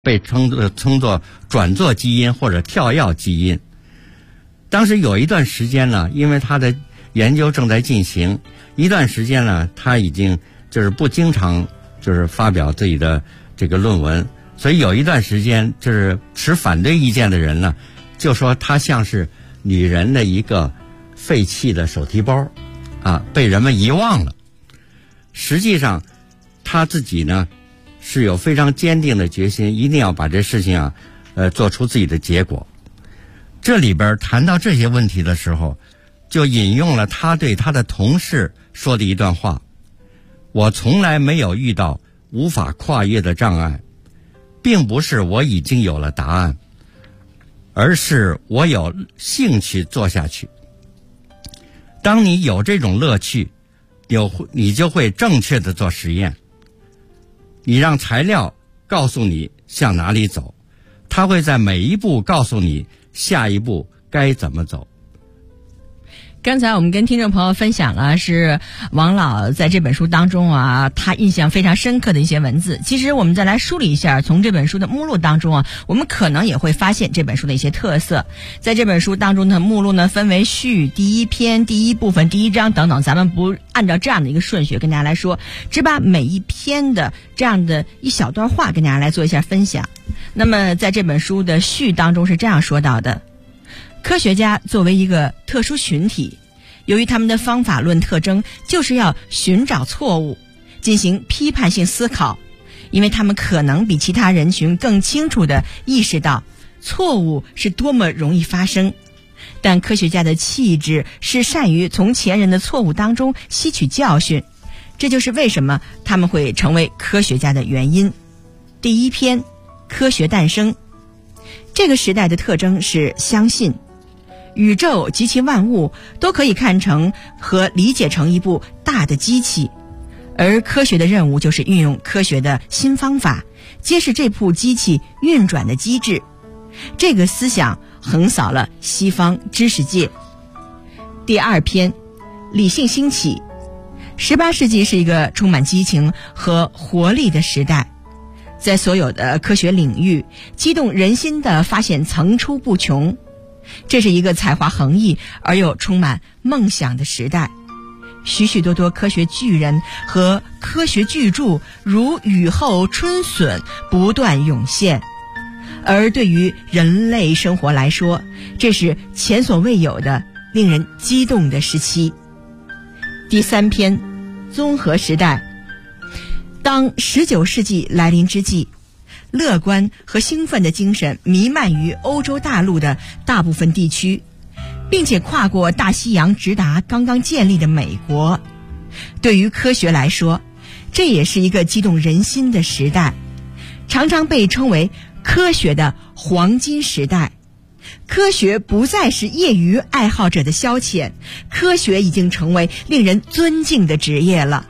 被称作转作基因或者跳跃基因。当时有一段时间呢，因为他的研究正在进行，一段时间呢，他已经就是不经常就是发表自己的这个论文，所以有一段时间就是持反对意见的人呢，就说他像是女人的一个废弃的手提包啊，被人们遗忘了。实际上他自己呢是有非常坚定的决心，一定要把这事情做出自己的结果。这里边谈到这些问题的时候，就引用了他对他的同事说的一段话：我从来没有遇到无法跨越的障碍，并不是我已经有了答案，而是我有兴趣做下去。当你有这种乐趣，你就会正确的做实验。你让材料告诉你向哪里走，它会在每一步告诉你下一步该怎么走。 刚才我们跟听众朋友分享了是王老在这本书当中他印象非常深刻的一些文字。其实我们再来梳理一下，从这本书的目录当中我们可能也会发现这本书的一些特色。在这本书当中的目录呢，分为序、第一篇、第一部分、第一章等等，咱们不按照这样的一个顺序跟大家来说，只把每一篇的这样的一小段话跟大家来做一下分享。那么在这本书的序当中是这样说到的：科学家作为一个特殊群体，由于他们的方法论特征就是要寻找错误，进行批判性思考，因为他们可能比其他人群更清楚地意识到错误是多么容易发生。但科学家的气质是善于从前人的错误当中吸取教训，这就是为什么他们会成为科学家的原因。第一篇，科学诞生。这个时代的特征是相信宇宙及其万物都可以看成和理解成一部大的机器，而科学的任务就是运用科学的新方法，揭示这部机器运转的机制。这个思想横扫了西方知识界。第二篇，理性兴起。18世纪是一个充满激情和活力的时代，在所有的科学领域，激动人心的发现层出不穷。这是一个才华横溢而又充满梦想的时代，许许多多科学巨人和科学巨著如雨后春笋不断涌现，而对于人类生活来说，这是前所未有的令人激动的时期。第三篇，综合时代。当19世纪来临之际，乐观和兴奋的精神弥漫于欧洲大陆的大部分地区，并且跨过大西洋直达刚刚建立的美国。对于科学来说，这也是一个激动人心的时代，常常被称为科学的黄金时代。科学不再是业余爱好者的消遣，科学已经成为令人尊敬的职业了。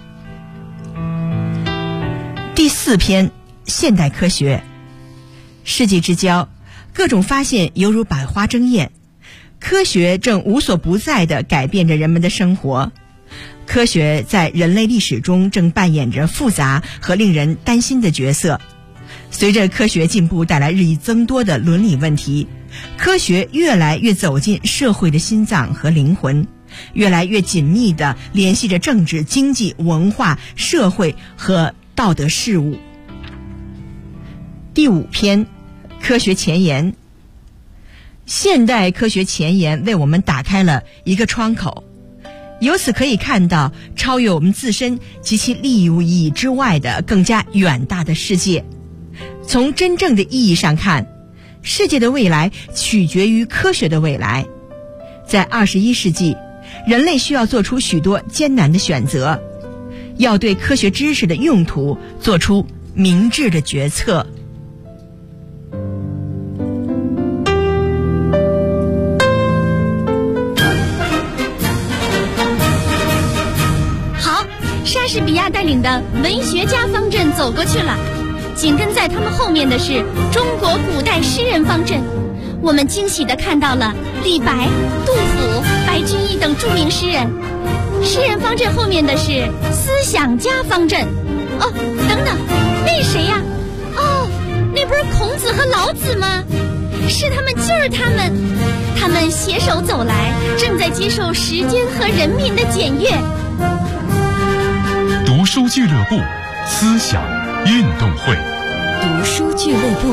第四篇，现代科学。世纪之交，各种发现犹如百花争艳，科学正无所不在地改变着人们的生活。科学在人类历史中正扮演着复杂和令人担心的角色。随着科学进步带来日益增多的伦理问题，科学越来越走进社会的心脏和灵魂，越来越紧密地联系着政治、经济、文化、社会和道德事务。第五篇，科学前沿。现代科学前沿为我们打开了一个窗口，由此可以看到超越我们自身及其利益之外的更加远大的世界。从真正的意义上看，世界的未来取决于科学的未来。在21世纪，人类需要做出许多艰难的选择，要对科学知识的用途做出明智的决策。 好，莎士比亚带领的文学家方阵走过去了，紧跟在他们后面的是中国古代诗人方阵。我们惊喜地看到了李白、杜甫、白居易等著名诗人。诗人方阵后面的是思想家方阵。哦，等等，那谁呀？哦，那老子吗？是他们，就是他们，他们携手走来，正在接受时间和人民的检阅。 读书俱乐部思想运动会， 读书俱乐部。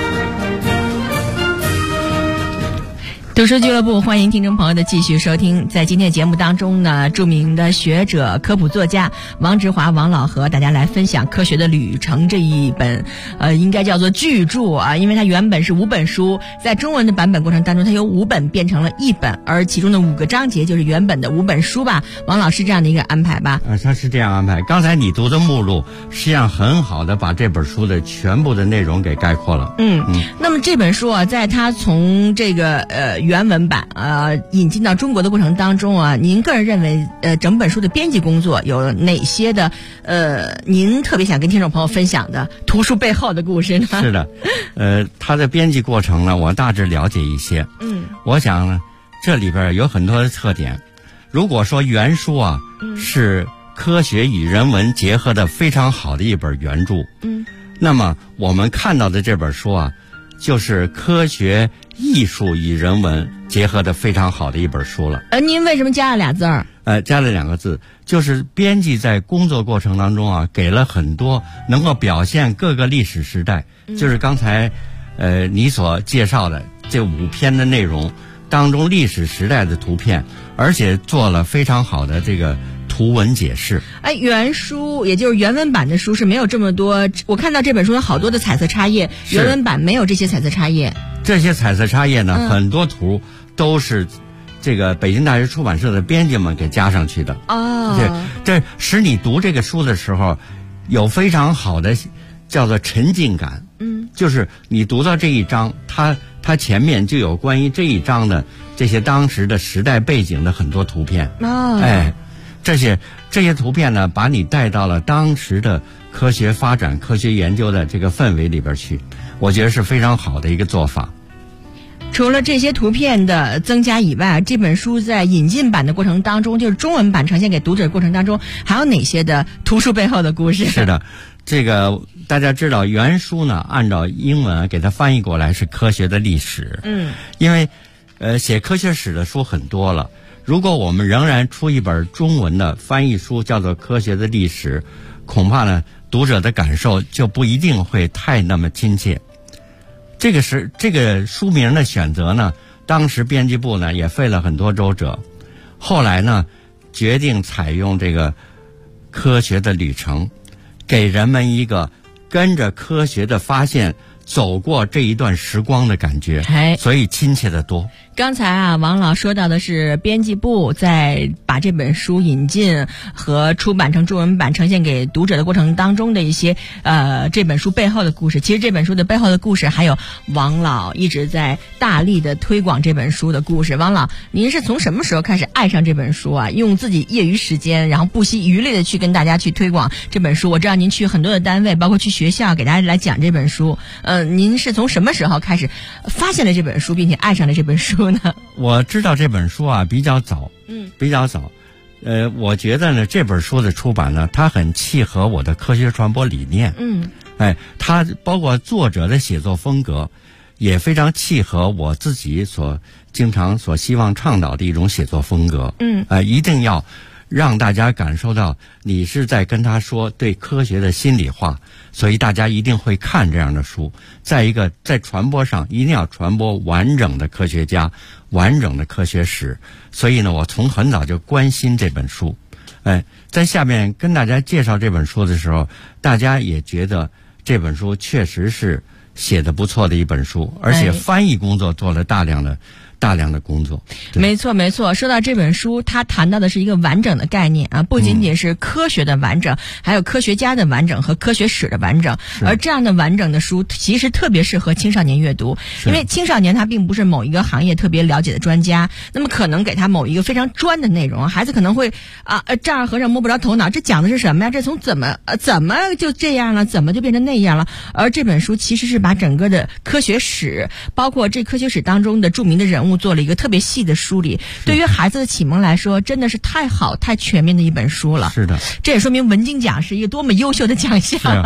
读书俱乐部，欢迎听众朋友的继续收听。在今天的节目当中呢，著名的学者、科普作家王直华王老和大家来分享《科学的旅程》这一本应该叫做巨著啊，因为它原本是5本书，在中文的版本过程当中，它由5本变成了1本，而其中的5个章节就是原本的5本书吧。王老师这样的一个安排吧？ 他是这样安排。刚才你读的目录实际上很好的把这本书的全部的内容给概括了。 那么这本书啊，在它从这个原文版引进到中国的过程当中啊，您个人认为整本书的编辑工作有哪些的您特别想跟听众朋友分享的图书背后的故事呢？ 是的，它的编辑过程呢，我大致了解一些。我想呢，这里边有很多的特点。如果说原书啊，是科学与人文结合的非常好的一本原著，那么我们看到的这本书啊，就是科学艺术与人文结合的非常好的一本书了。 您为什么加了俩字儿？ 加了2个字，就是编辑在工作过程当中啊，给了很多能够表现各个历史时代，就是刚才你所介绍的这5篇的内容当中历史时代的图片，而且做了非常好的这个图文解释。 原书也就是原文版的书是没有这么多，我看到这本书有好多的彩色插页，原文版没有这些彩色插页。 这些彩色插页呢，很多图都是这个北京大学出版社的编辑们给加上去的。这使你读这个书的时候有非常好的叫做沉浸感。就是你读到这一章，它前面就有关于这一章的这些当时的时代背景的很多图片。这些图片呢，把你带到了当时的科学发展、科学研究的这个氛围里边去，我觉得是非常好的一个做法。 除了这些图片的增加以外，这本书在引进版的过程当中，就是中文版呈现给读者的过程当中，还有哪些的图书背后的故事？ 是的，这个大家知道，原书呢按照英文给它翻译过来是科学的历史。因为写科学史的书很多了，如果我们仍然出一本中文的翻译书叫做科学的历史，恐怕呢读者的感受就不一定会太那么亲切。这个书名的选择呢，当时编辑部呢也费了很多周折，后来呢决定采用这个科学的旅程，给人们一个跟着科学的发现走过这一段时光的感觉，所以亲切得多。 刚才啊，王老说到的是编辑部在把这本书引进和出版成中文版呈现给读者的过程当中的一些这本书背后的故事。其实这本书的背后的故事还有王老一直在大力的推广这本书的故事。王老，您是从什么时候开始爱上这本书啊？用自己业余时间，然后不惜余力的去跟大家去推广这本书。我知道您去很多的单位，包括去学校给大家来讲这本书。您是从什么时候开始发现了这本书，并且爱上了这本书呢？ 我知道这本书啊比较早，比较早。我觉得呢这本书的出版呢，它很契合我的科学传播理念。它包括作者的写作风格，也非常契合我自己经常希望倡导的一种写作风格。一定要让大家感受到你是在跟他说对科学的心里话，所以大家一定会看这样的书。再一个，在传播上一定要传播完整的科学家、完整的科学史。所以呢，我从很早就关心这本书。在下面跟大家介绍这本书的时候，大家也觉得这本书确实是写得不错的一本书，而且翻译工作做了大量的工作。 没错没错，说到这本书，它谈到的是一个完整的概念啊，不仅仅是科学的完整，还有科学家的完整和科学史的完整。而这样的完整的书其实特别适合青少年阅读，因为青少年他并不是某一个行业特别了解的专家，那么可能给他某一个非常专的内容，孩子可能会丈二和尚摸不着头脑，这讲的是什么呀？这从怎么就这样了，怎么就变成那样了？而这本书其实是把整个的科学史，包括这科学史当中的著名的人物做了一个特别细的梳理，对于孩子的启蒙来说，真的是太好太全面的一本书了。 是的， 这也说明文津奖是一个多么优秀的奖项啊！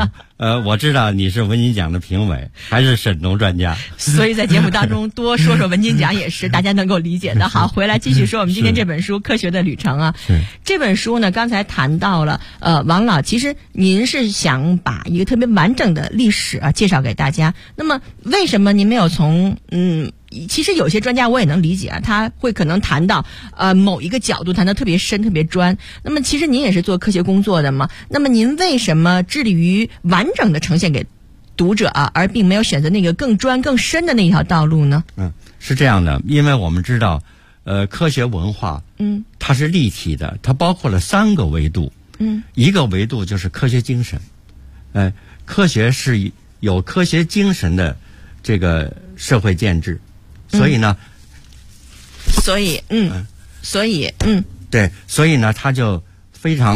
我知道你是文金奖的评委，还是沈农专家， 所以在节目当中多说说文金奖也是大家能够理解的。好，回来继续说我们今天这本书《科学的旅程》啊。这本书呢，刚才谈到了，王老，其实您是想把一个特别完整的历史啊介绍给大家。那么为什么您没有从其实有些专家我也能理解啊，他会可能谈到某一个角度谈得特别深特别专。那么其实您也是做科学工作的嘛，那么您为什么致力于完整的呈现给读者啊，而并没有选择那个更专更深的那一条道路呢？ 是这样的，因为我们知道科学文化它是立体的，它包括了3个维度。一个维度就是科学精神，科学是有科学精神的这个社会建制。所以呢，对，所以呢，他就非常，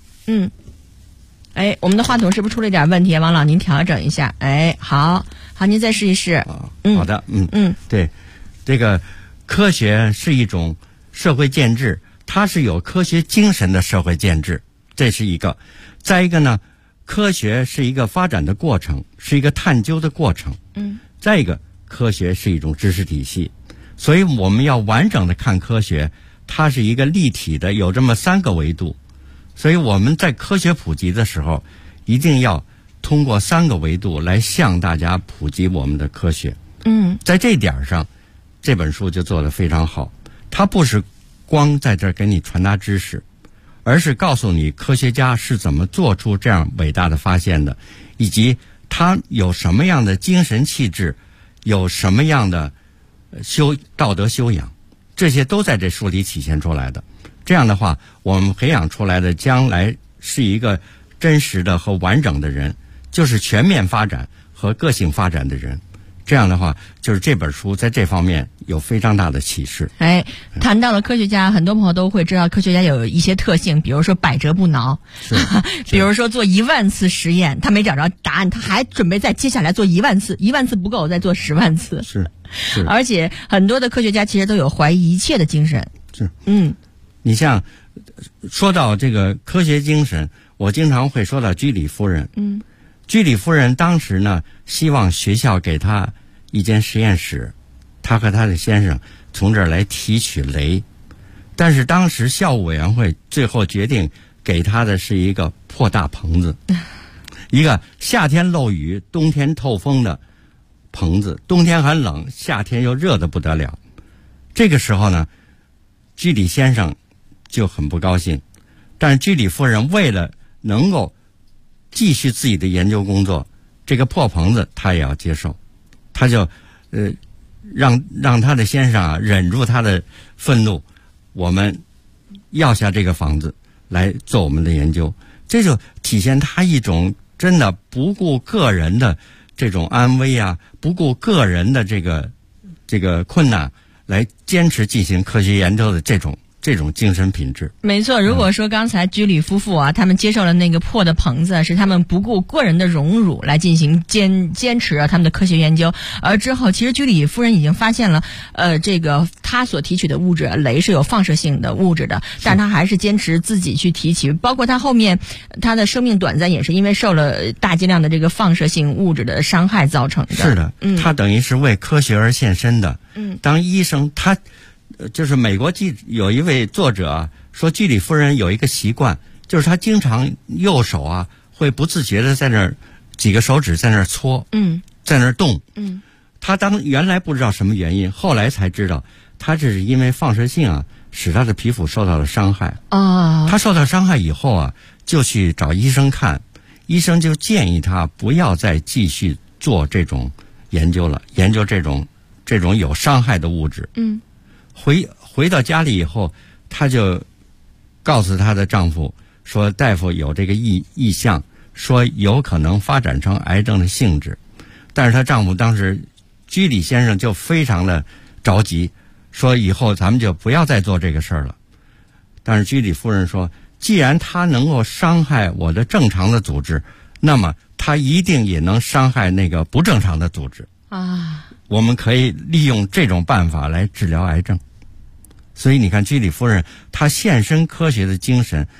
我们的话筒是不是出了点问题？王老，您调整一下。好，您再试一试。 好的，对，这个科学是一种社会建制，它是有科学精神的社会建制，这是一个。再一个呢，科学是一个发展的过程，是一个探究的过程。再一个。科学是一种知识体系，所以我们要完整的看科学，它是一个立体的，有这么3个维度。所以我们在科学普及的时候，一定要通过3个维度来向大家普及我们的科学。在这点上，这本书就做得非常好。它不是光在这儿给你传达知识，而是告诉你科学家是怎么做出这样伟大的发现的，以及他有什么样的精神气质，有什么样的道德修养，这些都在这书里体现出来的。这样的话，我们培养出来的将来是一个真实的和完整的人，就是全面发展和个性发展的人。这样的话，就是这本书在这方面有非常大的启示。 谈到了科学家，很多朋友都会知道科学家有一些特性，比如说百折不挠，比如说做10000次实验，他没找着答案，他还准备再接下来做10000次，10000次不够，再做10万次。 是， 而且很多的科学家其实都有怀疑一切的精神。 你像说到这个科学精神，我经常会说到居里夫人。居里夫人当时呢，希望学校给她一间实验室，她和她的先生从这儿来提取镭，但是当时校务委员会最后决定给她的是一个破大棚子，一个夏天漏雨冬天透风的棚子，冬天很冷，夏天又热得不得了。这个时候呢，居里先生就很不高兴，但是居里夫人为了能够继续自己的研究工作，这个破棚子他也要接受，他就让他的先生忍住他的愤怒，我们要下这个房子来做我们的研究。这就体现他一种真的不顾个人的这种安危不顾个人的这个困难，来坚持进行科学研究的这种精神品质。 没错，如果说刚才居里夫妇他们接受了那个破的棚子，是他们不顾个人的荣辱来进行坚持他们的科学研究，而之后其实居里夫人已经发现了这个他所提取的物质镭是有放射性的物质的，但他还是坚持自己去提取，包括他后面他的生命短暂也是因为受了大剂量的这个放射性物质的伤害造成的。 是的，他等于是为科学而献身的。当医生，他就是美国有一位作者说，居里夫人有一个习惯，就是她经常右手会不自觉的在那儿几个手指在那儿搓，在那儿动，她原来不知道什么原因，后来才知道，她这是因为放射性使她的皮肤受到了伤害。她受到伤害以后就去找医生看，医生就建议她不要再继续做这种研究了，研究这种有伤害的物质。回到家里以后，她就告诉她的丈夫说，大夫有这个意向，说有可能发展成癌症的性质。但是她丈夫当时居里先生就非常的着急，说以后咱们就不要再做这个事儿了。但是居里夫人说，既然它能够伤害我的正常的组织，那么它一定也能伤害那个不正常的组织我们可以利用这种办法来治疗癌症。所以你看，居里夫人她献身科学的精神，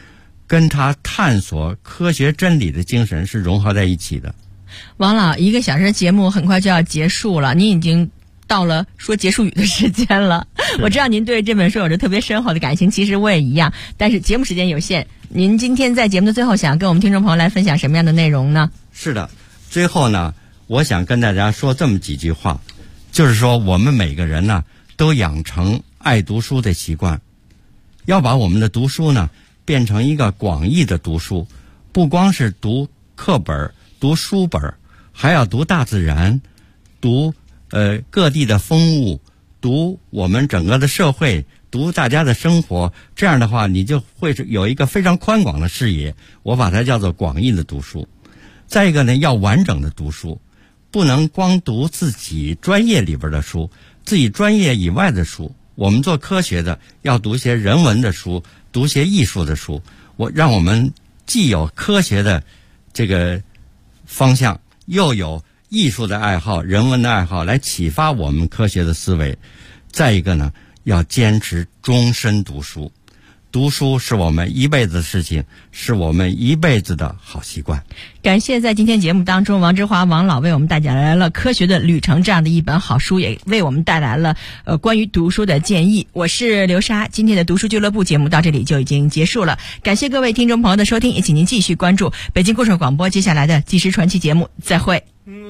跟他探索科学真理的精神是融合在一起的。 王老，1个小时节目很快就要结束了，您已经到了说结束语的时间了。我知道您对这本书有着特别深厚的感情，其实我也一样，但是节目时间有限，您今天在节目的最后想跟我们听众朋友来分享什么样的内容呢？ 是的，最后呢，我想跟大家说这么几句话，就是说我们每个人呢都养成爱读书的习惯，要把我们的读书呢变成一个广义的读书，不光是读课本、读书本，还要读大自然，读各地的风物，读我们整个的社会，读大家的生活。这样的话，你就会有一个非常宽广的视野，我把它叫做广义的读书。再一个呢，要完整的读书，不能光读自己专业里边的书，自己专业以外的书。我们做科学的要读些人文的书，读些艺术的书，让我们既有科学的这个方向，又有艺术的爱好、人文的爱好，来启发我们科学的思维。再一个呢，要坚持终身读书。读书是我们一辈子的事情，是我们一辈子的好习惯。 感谢在今天节目当中，王之华王老为我们带来了《科学的旅程》这样的一本好书，也为我们带来了关于读书的建议。我是刘莎，今天的读书俱乐部节目到这里就已经结束了，感谢各位听众朋友的收听，也请您继续关注北京故事广播接下来的纪实传奇节目，再会。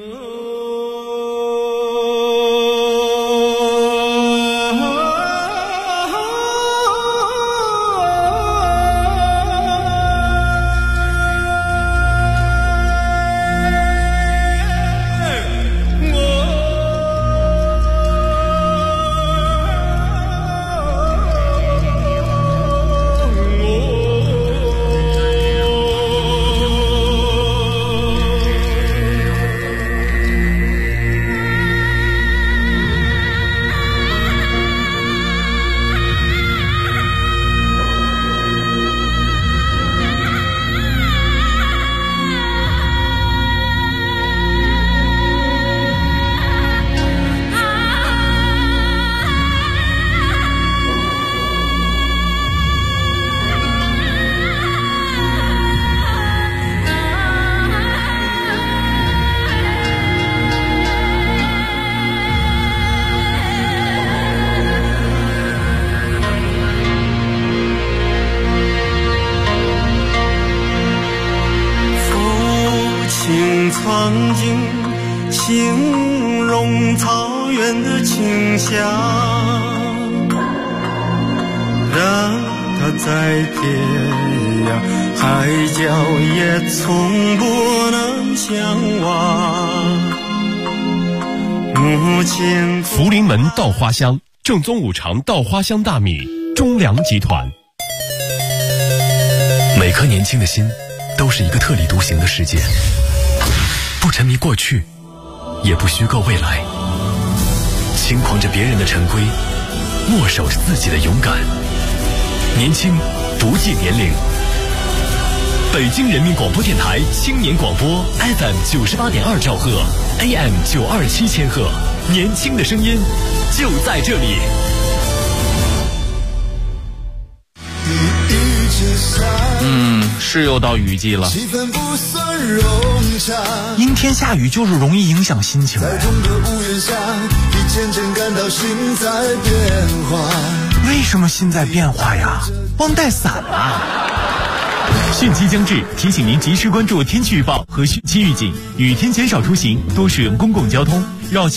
曾经形容草原的清香，让它在天涯海角也从不能相忘。母亲福临门稻花香，正宗五常稻花香大米，中粮集团。 每颗年轻的心都是一个特立独行的世界，不沉迷过去，也不虚构未来，轻狂着别人的陈规，握手着自己的勇敢。年轻不计年龄。北京人民广播电台青年广播 FM 98.2兆赫 AM 927千赫，年轻的声音就在这里。 是又到雨季了， 气氛不算融洽， 阴天下雨就是容易影响心情。 在同个屋檐下，一渐渐感到心在变化。 为什么心在变化呀？忘带伞了。 汛期将至，提醒您及时关注天气预报和汛期预警，雨天减少出行，多使用公共交通，绕